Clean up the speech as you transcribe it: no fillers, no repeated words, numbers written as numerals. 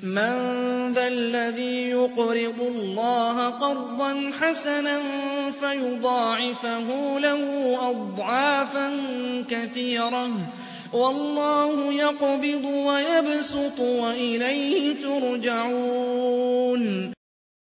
مَّن ذَا الَّذِي يُقْرِضُ اللَّهَ قَرْضًا حَسَنًا فَيُضَاعِفَهُ لَهُ أَضْعَافًا كَثِيرَةً ۚ وَاللَّهُ يَقْبِضُ وَيَبْسُطُ وَإِلَيْهِ تُرْجَعُونَ